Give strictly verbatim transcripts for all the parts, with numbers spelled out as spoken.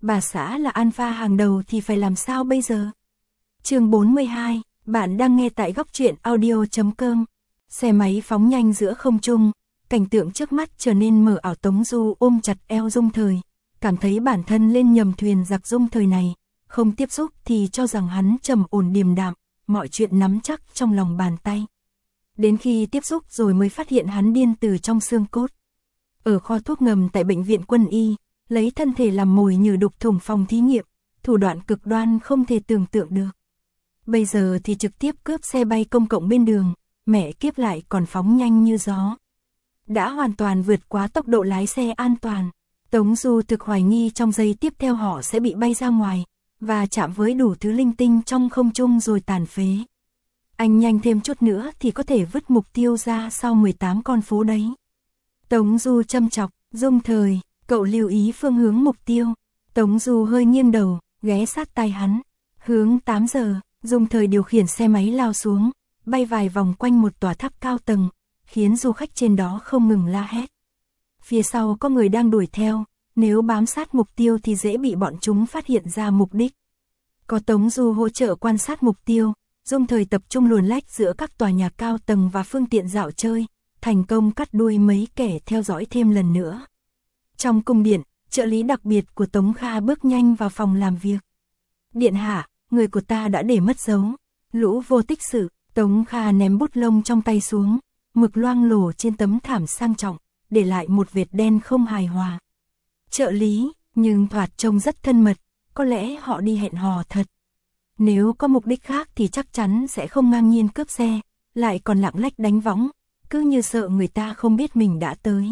bà xã là alpha hàng đầu thì phải làm sao bây giờ? Chương bốn mươi hai, bạn đang nghe tại góc truyện audio chấm com. Xe máy phóng nhanh giữa không trung, cảnh tượng trước mắt trở nên mờ ảo. Tống Du ôm chặt eo Dung Thời, cảm thấy bản thân lên nhầm thuyền giặc. Dung Thời này, không tiếp xúc thì cho rằng hắn trầm ổn điềm đạm, mọi chuyện nắm chắc trong lòng bàn tay. Đến khi tiếp xúc rồi mới phát hiện hắn điên từ trong xương cốt. Ở kho thuốc ngầm tại bệnh viện quân y, lấy thân thể làm mồi nhử đục thủng phòng thí nghiệm, thủ đoạn cực đoan không thể tưởng tượng được. Bây giờ thì trực tiếp cướp xe bay công cộng bên đường, mẹ kiếp lại còn phóng nhanh như gió. Đã hoàn toàn vượt quá tốc độ lái xe an toàn. Tống Du thực hoài nghi trong giây tiếp theo họ sẽ bị bay ra ngoài, và chạm với đủ thứ linh tinh trong không trung rồi tàn phế. Anh nhanh thêm chút nữa thì có thể vứt mục tiêu ra sau mười tám con phố đấy. Tống Du châm chọc, Dung Thời, cậu lưu ý phương hướng mục tiêu. Tống Du hơi nghiêng đầu, ghé sát tai hắn. Hướng tám giờ, Dung Thời điều khiển xe máy lao xuống, bay vài vòng quanh một tòa tháp cao tầng, khiến du khách trên đó không ngừng la hét. Phía sau có người đang đuổi theo, nếu bám sát mục tiêu thì dễ bị bọn chúng phát hiện ra mục đích. Có Tống Du hỗ trợ quan sát mục tiêu, Dung Thời tập trung luồn lách giữa các tòa nhà cao tầng và phương tiện dạo chơi, thành công cắt đuôi mấy kẻ theo dõi thêm lần nữa. Trong cung điện, trợ lý đặc biệt của Tống Kha bước nhanh vào phòng làm việc. Điện hạ, người của ta đã để mất dấu. Lũ vô tích sự. Tống Kha ném bút lông trong tay xuống, mực loang lổ trên tấm thảm sang trọng, để lại một vệt đen không hài hòa. Trợ lý, nhưng thoạt trông rất thân mật, có lẽ họ đi hẹn hò thật. Nếu có mục đích khác thì chắc chắn sẽ không ngang nhiên cướp xe, lại còn lạng lách đánh võng, cứ như sợ người ta không biết mình đã tới.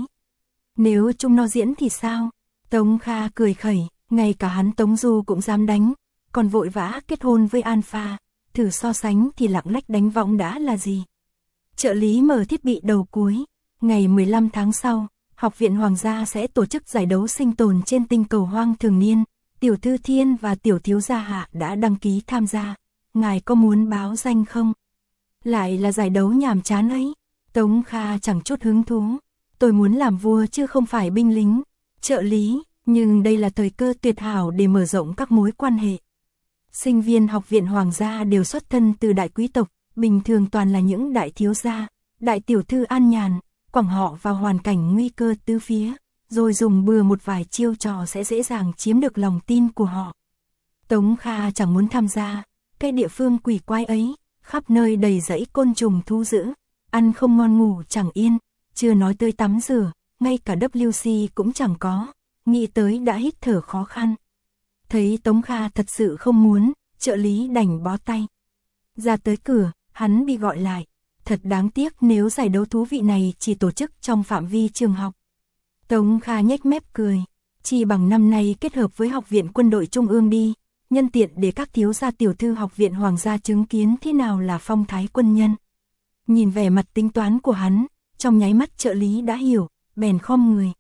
Nếu chúng nó diễn thì sao? Tống Kha cười khẩy, ngay cả hắn Tống Du cũng dám đánh, còn vội vã kết hôn với Alpha, thử so sánh thì lạng lách đánh võng đã là gì. Trợ lý mở thiết bị đầu cuối, ngày mười lăm tháng sau, Học viện Hoàng gia sẽ tổ chức giải đấu sinh tồn trên tinh cầu hoang thường niên. Tiểu thư Thiên và tiểu thiếu gia Hạ đã đăng ký tham gia, ngài có muốn báo danh không? Lại là giải đấu nhàm chán ấy. Tống Kha chẳng chút hứng thú, tôi muốn làm vua chứ không phải binh lính. Trợ lý, nhưng đây là thời cơ tuyệt hảo để mở rộng các mối quan hệ. Sinh viên Học viện Hoàng gia đều xuất thân từ đại quý tộc, bình thường toàn là những đại thiếu gia, đại tiểu thư an nhàn, quẳng họ vào hoàn cảnh nguy cơ tứ phía, rồi dùng bừa một vài chiêu trò sẽ dễ dàng chiếm được lòng tin của họ. Tống Kha chẳng muốn tham gia, cái địa phương quỷ quái ấy, khắp nơi đầy rẫy côn trùng thú dữ, ăn không ngon ngủ chẳng yên, chưa nói tới tắm rửa, ngay cả W C cũng chẳng có, nghĩ tới đã hít thở khó khăn. Thấy Tống Kha thật sự không muốn, trợ lý đành bó tay. Ra tới cửa, hắn bị gọi lại. Thật đáng tiếc nếu giải đấu thú vị này chỉ tổ chức trong phạm vi trường học. Tống Kha nhếch mép cười. Chỉ bằng năm nay kết hợp với Học viện Quân đội Trung ương đi, nhân tiện để các thiếu gia tiểu thư Học viện Hoàng gia chứng kiến thế nào là phong thái quân nhân. Nhìn vẻ mặt tính toán của hắn, trong nháy mắt trợ lý đã hiểu, bèn khom người.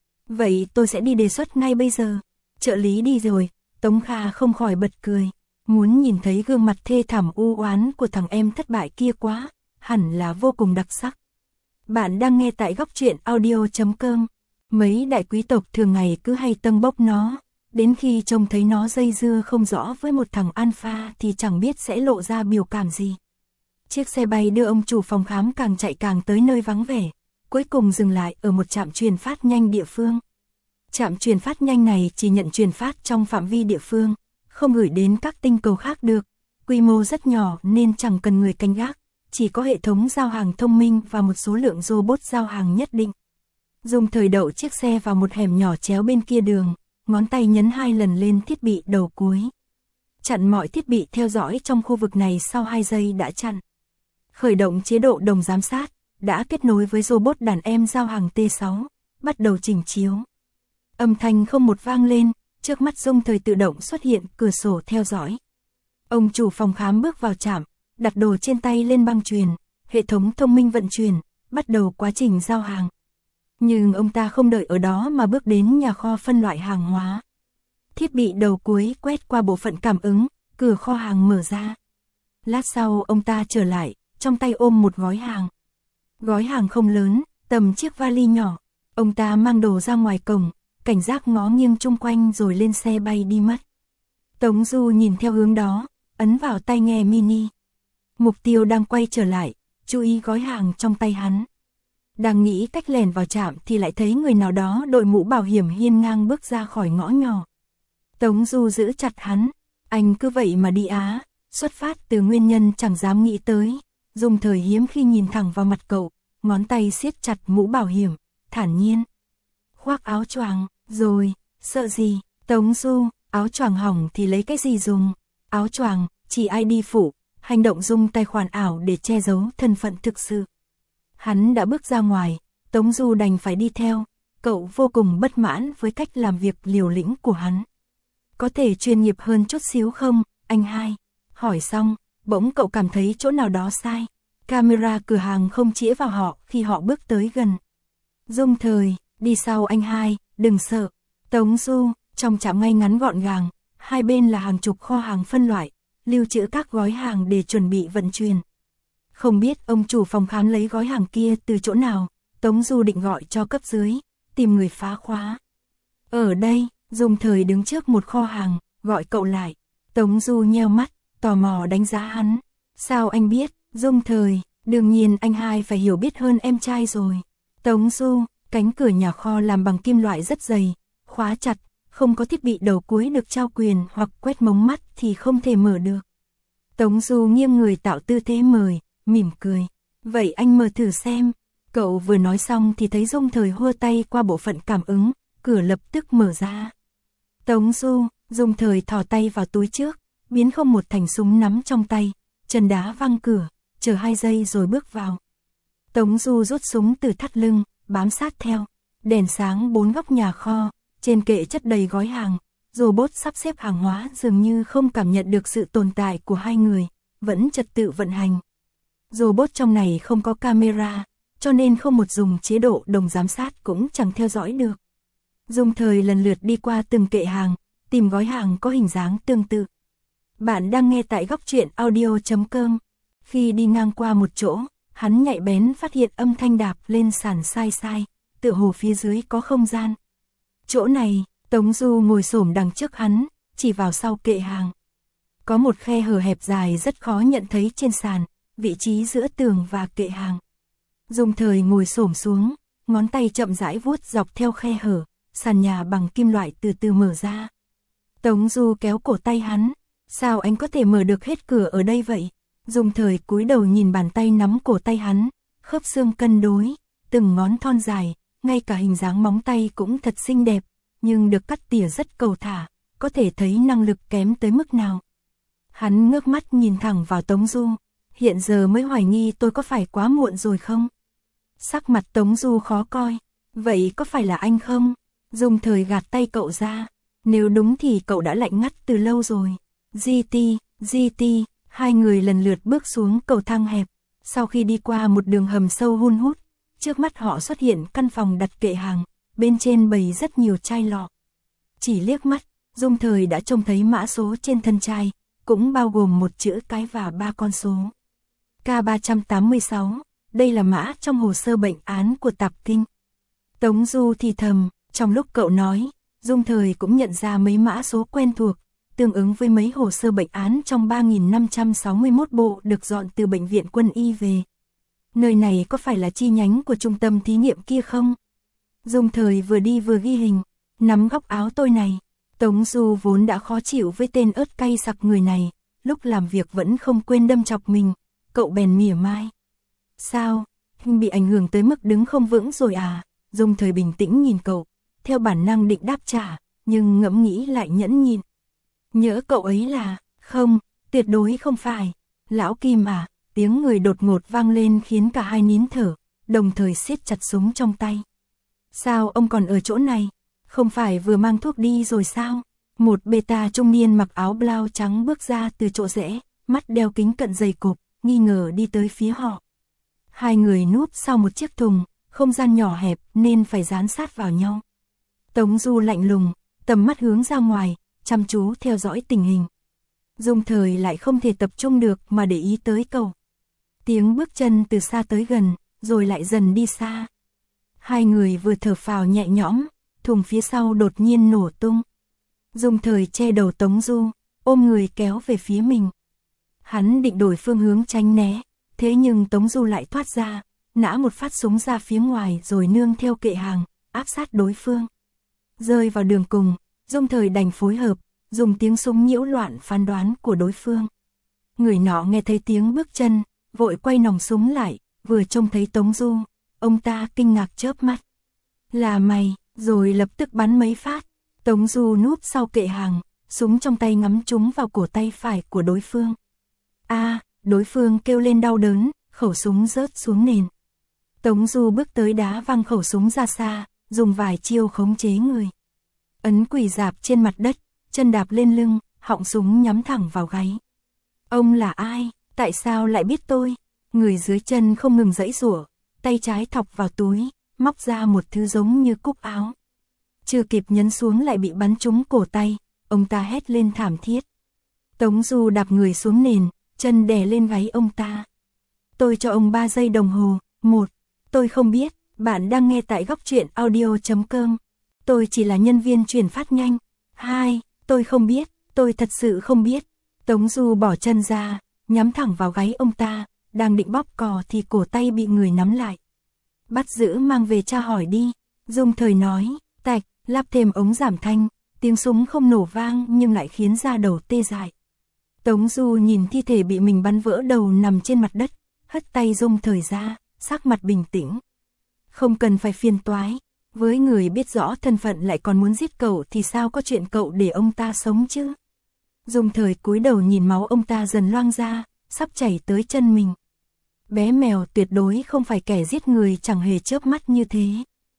Vậy tôi sẽ đi đề xuất ngay bây giờ. Trợ lý đi rồi, Tống Kha không khỏi bật cười. Muốn nhìn thấy gương mặt thê thảm u oán của thằng em thất bại kia quá, hẳn là vô cùng đặc sắc. Bạn đang nghe tại góc truyện audio chấm com. Mấy đại quý tộc thường ngày cứ hay tâng bốc nó, đến khi trông thấy nó dây dưa không rõ với một thằng alpha thì chẳng biết sẽ lộ ra biểu cảm gì. Chiếc xe bay đưa ông chủ phòng khám càng chạy càng tới nơi vắng vẻ, cuối cùng dừng lại ở một trạm truyền phát nhanh địa phương. Trạm truyền phát nhanh này chỉ nhận truyền phát trong phạm vi địa phương, không gửi đến các tinh cầu khác được, quy mô rất nhỏ nên chẳng cần người canh gác, chỉ có hệ thống giao hàng thông minh và một số lượng robot giao hàng nhất định. Dung Thời đậu chiếc xe vào một hẻm nhỏ chéo bên kia đường, ngón tay nhấn hai lần lên thiết bị đầu cuối. Chặn mọi thiết bị theo dõi trong khu vực này sau hai giây đã chặn. Khởi động chế độ đồng giám sát, đã kết nối với robot đàn em giao hàng T sáu, bắt đầu chỉnh chiếu. Âm thanh không một vang lên, trước mắt Dung Thời tự động xuất hiện cửa sổ theo dõi. Ông chủ phòng khám bước vào trạm, đặt đồ trên tay lên băng chuyền, hệ thống thông minh vận chuyển, bắt đầu quá trình giao hàng. Nhưng ông ta không đợi ở đó mà bước đến nhà kho phân loại hàng hóa. Thiết bị đầu cuối quét qua bộ phận cảm ứng, cửa kho hàng mở ra. Lát sau ông ta trở lại, trong tay ôm một gói hàng. Gói hàng không lớn, tầm chiếc vali nhỏ. Ông ta mang đồ ra ngoài cổng, cảnh giác ngó nghiêng chung quanh rồi lên xe bay đi mất. Tống Du nhìn theo hướng đó, ấn vào tai nghe mini. Mục tiêu đang quay trở lại, chú ý gói hàng trong tay hắn. Đang nghĩ cách lèn vào trạm thì lại thấy người nào đó đội mũ bảo hiểm hiên ngang bước ra khỏi ngõ nhỏ. Tống Du giữ chặt hắn, anh cứ vậy mà đi á, xuất phát từ nguyên nhân chẳng dám nghĩ tới. Dung Thời hiếm khi nhìn thẳng vào mặt cậu, ngón tay siết chặt mũ bảo hiểm, thản nhiên. Khoác áo choàng, rồi, sợ gì, Tống Du, áo choàng hỏng thì lấy cái gì dùng, áo choàng, chỉ ai đi phụ, hành động dùng tài khoản ảo để che giấu thân phận thực sự. Hắn đã bước ra ngoài, Tống Du đành phải đi theo, cậu vô cùng bất mãn với cách làm việc liều lĩnh của hắn. Có thể chuyên nghiệp hơn chút xíu không, anh hai? Hỏi xong, bỗng cậu cảm thấy chỗ nào đó sai. Camera cửa hàng không chĩa vào họ khi họ bước tới gần. Dung Thời, đi sau anh hai, đừng sợ. Tống Du, trong trạm ngay ngắn gọn gàng, hai bên là hàng chục kho hàng phân loại, lưu trữ các gói hàng để chuẩn bị vận chuyển. Không biết ông chủ phòng khám lấy gói hàng kia từ chỗ nào, Tống Du định gọi cho cấp dưới, tìm người phá khóa. Ở đây, Dung Thời đứng trước một kho hàng, gọi cậu lại. Tống Du nheo mắt, tò mò đánh giá hắn. Sao anh biết, Dung Thời, đương nhiên anh hai phải hiểu biết hơn em trai rồi. Tống Du, cánh cửa nhà kho làm bằng kim loại rất dày, khóa chặt, không có thiết bị đầu cuối được trao quyền hoặc quét mống mắt thì không thể mở được. Tống Du nghiêng người tạo tư thế mời, mỉm cười. Vậy anh mở thử xem. Cậu vừa nói xong thì thấy Dung Thời hua tay qua bộ phận cảm ứng, cửa lập tức mở ra. Tống Du, Dung Thời thò tay vào túi trước, biến không một thành súng nắm trong tay, chân đá văng cửa, chờ hai giây rồi bước vào. Tống Du rút súng từ thắt lưng, bám sát theo. Đèn sáng bốn góc nhà kho, trên kệ chất đầy gói hàng, robot sắp xếp hàng hóa dường như không cảm nhận được sự tồn tại của hai người, vẫn trật tự vận hành. Robot trong này không có camera, cho nên không một dùng chế độ đồng giám sát cũng chẳng theo dõi được. Dung Thời lần lượt đi qua từng kệ hàng, tìm gói hàng có hình dáng tương tự. Bạn đang nghe tại góc truyện audio chấm com. Khi đi ngang qua một chỗ, hắn nhạy bén phát hiện âm thanh đạp lên sàn sai sai, tựa hồ phía dưới có không gian. Chỗ này, Tống Du ngồi xổm đằng trước hắn, chỉ vào sau kệ hàng. Có một khe hở hẹp dài rất khó nhận thấy trên sàn, vị trí giữa tường và kệ hàng. Dung Thời ngồi xổm xuống, ngón tay chậm rãi vuốt dọc theo khe hở, sàn nhà bằng kim loại từ từ mở ra. Tống Du kéo cổ tay hắn, sao anh có thể mở được hết cửa ở đây vậy? Dung Thời cúi đầu nhìn bàn tay nắm cổ tay hắn, khớp xương cân đối, từng ngón thon dài, ngay cả hình dáng móng tay cũng thật xinh đẹp, nhưng được cắt tỉa rất cầu thả, có thể thấy năng lực kém tới mức nào. Hắn ngước mắt nhìn thẳng vào Tống Du, hiện giờ mới hoài nghi tôi có phải quá muộn rồi không? Sắc mặt Tống Du khó coi, vậy có phải là anh không? Dung Thời gạt tay cậu ra, nếu đúng thì cậu đã lạnh ngắt từ lâu rồi. giê tê, giê tê, hai người lần lượt bước xuống cầu thang hẹp, sau khi đi qua một đường hầm sâu hun hút, trước mắt họ xuất hiện căn phòng đặt kệ hàng, bên trên bày rất nhiều chai lọ. Chỉ liếc mắt, Dung Thời đã trông thấy mã số trên thân chai, cũng bao gồm một chữ cái và ba con số. K ba tám sáu, đây là mã trong hồ sơ bệnh án của Tạp Kinh. Tống Du thì thầm, trong lúc cậu nói, Dung Thời cũng nhận ra mấy mã số quen thuộc, tương ứng với mấy hồ sơ bệnh án trong ba nghìn năm trăm sáu mươi mốt bộ được dọn từ bệnh viện quân y về. Nơi này có phải là chi nhánh của trung tâm thí nghiệm kia không? Dung Thời vừa đi vừa ghi hình, nắm góc áo tôi này. Tống Du vốn đã khó chịu với tên ớt cay sặc người này, lúc làm việc vẫn không quên đâm chọc mình, cậu bèn mỉa mai. Sao, bị ảnh hưởng tới mức đứng không vững rồi à? Dung Thời bình tĩnh nhìn cậu, theo bản năng định đáp trả, nhưng ngẫm nghĩ lại nhẫn nhịn. Nhớ cậu ấy là, không, tuyệt đối không phải. Lão Kim à, tiếng người đột ngột vang lên khiến cả hai nín thở, đồng thời siết chặt súng trong tay. Sao ông còn ở chỗ này? Không phải vừa mang thuốc đi rồi sao? Một beta trung niên mặc áo blau trắng bước ra từ chỗ rẽ, mắt đeo kính cận dày cộp, nghi ngờ đi tới phía họ. Hai người núp sau một chiếc thùng, không gian nhỏ hẹp nên phải dán sát vào nhau. Tống Du lạnh lùng, tầm mắt hướng ra ngoài, chăm chú theo dõi tình hình. Dung Thời lại không thể tập trung được mà để ý tới cậu. Tiếng bước chân từ xa tới gần, rồi lại dần đi xa. Hai người vừa thở phào nhẹ nhõm, thùng phía sau đột nhiên nổ tung. Dung Thời che đầu Tống Du, ôm người kéo về phía mình. Hắn định đổi phương hướng tránh né, thế nhưng Tống Du lại thoát ra, nã một phát súng ra phía ngoài rồi nương theo kệ hàng, áp sát đối phương. Rơi vào đường cùng, Dung Thời đành phối hợp, dùng tiếng súng nhiễu loạn phán đoán của đối phương. Người nọ nghe thấy tiếng bước chân, vội quay nòng súng lại, vừa trông thấy Tống Du, ông ta kinh ngạc chớp mắt. Là mày, rồi lập tức bắn mấy phát. Tống Du núp sau kệ hàng, súng trong tay ngắm trúng vào cổ tay phải của đối phương. A, à, đối phương kêu lên đau đớn, khẩu súng rớt xuống nền. Tống Du bước tới đá văng khẩu súng ra xa, dùng vài chiêu khống chế người. Ấn quỳ rạp trên mặt đất, chân đạp lên lưng, họng súng nhắm thẳng vào gáy. Ông là ai? Tại sao lại biết tôi? Người dưới chân không ngừng giãy giụa, tay trái thọc vào túi, móc ra một thứ giống như cúc áo. Chưa kịp nhấn xuống lại bị bắn trúng cổ tay, ông ta hét lên thảm thiết. Tống Du đạp người xuống nền, chân đè lên gáy ông ta. Tôi cho ông ba giây đồng hồ. Một, tôi không biết, bạn đang nghe tại góc truyện audio chấm com. Tôi chỉ là nhân viên chuyển phát nhanh. Hai, tôi không biết, tôi thật sự không biết. Tống Du bỏ chân ra, nhắm thẳng vào gáy ông ta, đang định bóp cò thì cổ tay bị người nắm lại. Bắt giữ mang về tra hỏi đi. Dung Thời nói, tạch, lắp thêm ống giảm thanh, tiếng súng không nổ vang nhưng lại khiến da đầu tê dại. Tống Du nhìn thi thể bị mình bắn vỡ đầu nằm trên mặt đất, hất tay Dung Thời ra, sắc mặt bình tĩnh. Không cần phải phiền toái, với người biết rõ thân phận lại còn muốn giết cậu thì sao có chuyện cậu để ông ta sống chứ? Dung Thời cúi đầu nhìn máu ông ta dần loang ra, sắp chảy tới chân mình. Bé mèo tuyệt đối không phải kẻ giết người chẳng hề chớp mắt như thế.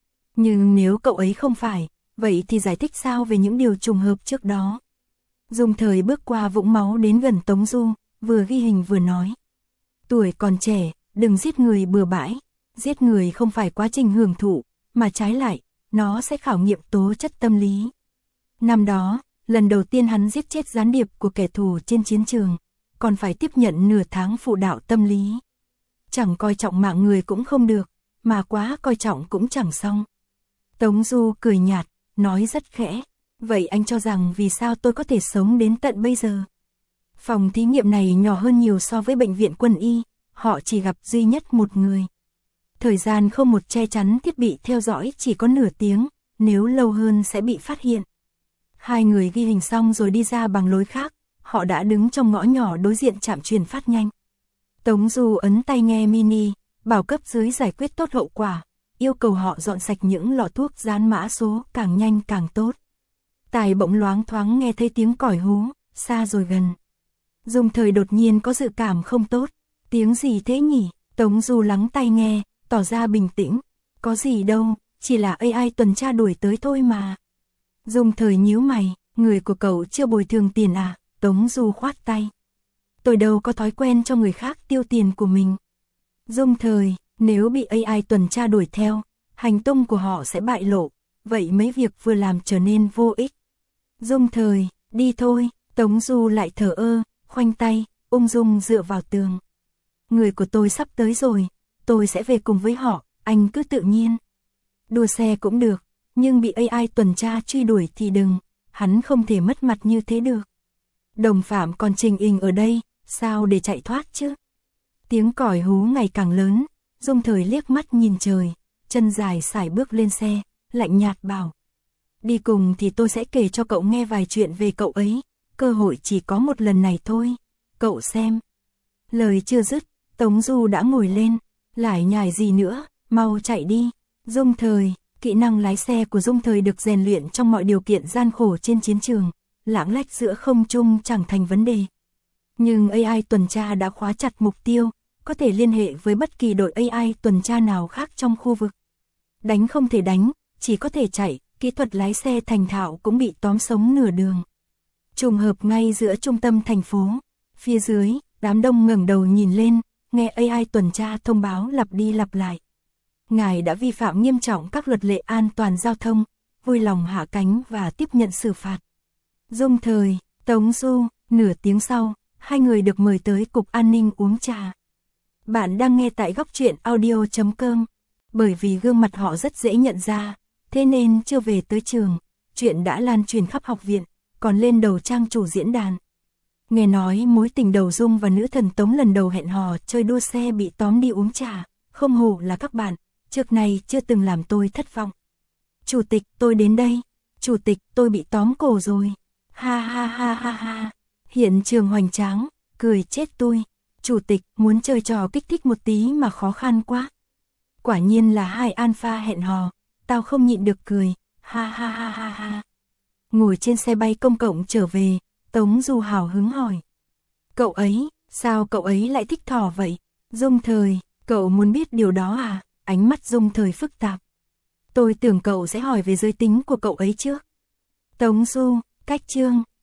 Nhưng nếu cậu ấy không phải, vậy thì giải thích sao về những điều trùng hợp trước đó? Dung Thời bước qua vũng máu đến gần Tống Du, vừa ghi hình vừa nói. Tuổi còn trẻ, đừng giết người bừa bãi. Giết người không phải quá trình hưởng thụ, mà trái lại, nó sẽ khảo nghiệm tố chất tâm lý. Năm đó, lần đầu tiên hắn giết chết gián điệp của kẻ thù trên chiến trường, còn phải tiếp nhận nửa tháng phụ đạo tâm lý. Chẳng coi trọng mạng người cũng không được, mà quá coi trọng cũng chẳng xong. Tống Du cười nhạt, nói rất khẽ. Vậy anh cho rằng vì sao tôi có thể sống đến tận bây giờ? Phòng thí nghiệm này nhỏ hơn nhiều so với bệnh viện quân y, họ chỉ gặp duy nhất một người. Thời gian không một che chắn thiết bị theo dõi chỉ có nửa tiếng, nếu lâu hơn sẽ bị phát hiện. Hai người ghi hình xong rồi đi ra bằng lối khác, họ đã đứng trong ngõ nhỏ đối diện trạm truyền phát nhanh. Tống Du ấn tai nghe mini, bảo cấp dưới giải quyết tốt hậu quả, yêu cầu họ dọn sạch những lọ thuốc dán mã số càng nhanh càng tốt. Tài bỗng loáng thoáng nghe thấy tiếng còi hú, xa rồi gần. Dung Thời đột nhiên có dự cảm không tốt. Tiếng gì thế nhỉ? Tống Du lắng tai nghe, tỏ ra bình tĩnh. Có gì đâu, chỉ là a i tuần tra đuổi tới thôi mà. Dung Thời nhíu mày, người của cậu chưa bồi thường tiền à? Tống Du khoát tay. Tôi đâu có thói quen cho người khác tiêu tiền của mình. Dung Thời, nếu bị a i tuần tra đuổi theo, hành tung của họ sẽ bại lộ. Vậy mấy việc vừa làm trở nên vô ích. Dung Thời, đi thôi. Tống Du lại thở ơ, khoanh tay, ung dung dựa vào tường. Người của tôi sắp tới rồi, tôi sẽ về cùng với họ, anh cứ tự nhiên. Đua xe cũng được, nhưng bị a i tuần tra truy đuổi thì đừng, hắn không thể mất mặt như thế được. Đồng phạm còn trình hình ở đây, sao để chạy thoát chứ? Tiếng còi hú ngày càng lớn, Dung Thời liếc mắt nhìn trời, chân dài sải bước lên xe, lạnh nhạt bảo. Đi cùng thì tôi sẽ kể cho cậu nghe vài chuyện về cậu ấy, cơ hội chỉ có một lần này thôi, cậu xem. Lời chưa dứt, Tống Du đã ngồi lên, lải nhải gì nữa, mau chạy đi. Dung Thời, kỹ năng lái xe của Dung Thời được rèn luyện trong mọi điều kiện gian khổ trên chiến trường, lãng lách giữa không trung chẳng thành vấn đề. Nhưng a i tuần tra đã khóa chặt mục tiêu, có thể liên hệ với bất kỳ đội a i tuần tra nào khác trong khu vực. Đánh không thể đánh, chỉ có thể chạy, kỹ thuật lái xe thành thạo cũng bị tóm sống nửa đường. Trùng hợp ngay giữa trung tâm thành phố, phía dưới, đám đông ngẩng đầu nhìn lên, nghe a i tuần tra thông báo lặp đi lặp lại. Ngài đã vi phạm nghiêm trọng các luật lệ an toàn giao thông, vui lòng hạ cánh và tiếp nhận xử phạt. Dung Thời, Tống Du, nửa tiếng sau, hai người được mời tới cục an ninh uống trà. Bạn đang nghe tại góc truyện audio chấm com. Bởi vì gương mặt họ rất dễ nhận ra, thế nên chưa về tới trường, chuyện đã lan truyền khắp học viện, còn lên đầu trang chủ diễn đàn. Nghe nói mối tình đầu Dung và nữ thần Tống lần đầu hẹn hò chơi đua xe bị tóm đi uống trà, không hổ là các bạn, trước này chưa từng làm tôi thất vọng. Chủ tịch, tôi đến đây. Chủ tịch, tôi bị tóm cổ rồi. Ha ha ha ha ha. Hiện trường hoành tráng, cười chết tôi. Chủ tịch, muốn chơi trò kích thích một tí mà khó khăn quá. Quả nhiên là hai alpha hẹn hò, tao không nhịn được cười. Ha ha ha ha ha. Ngồi trên xe bay công cộng trở về, Tống Du hào hứng hỏi. Cậu ấy, sao cậu ấy lại thích thỏ vậy? Dung Thời, cậu muốn biết điều đó à? Ánh mắt Dung Thời phức tạp. Tôi tưởng cậu sẽ hỏi về giới tính của cậu ấy trước. Tống Du, cách chương.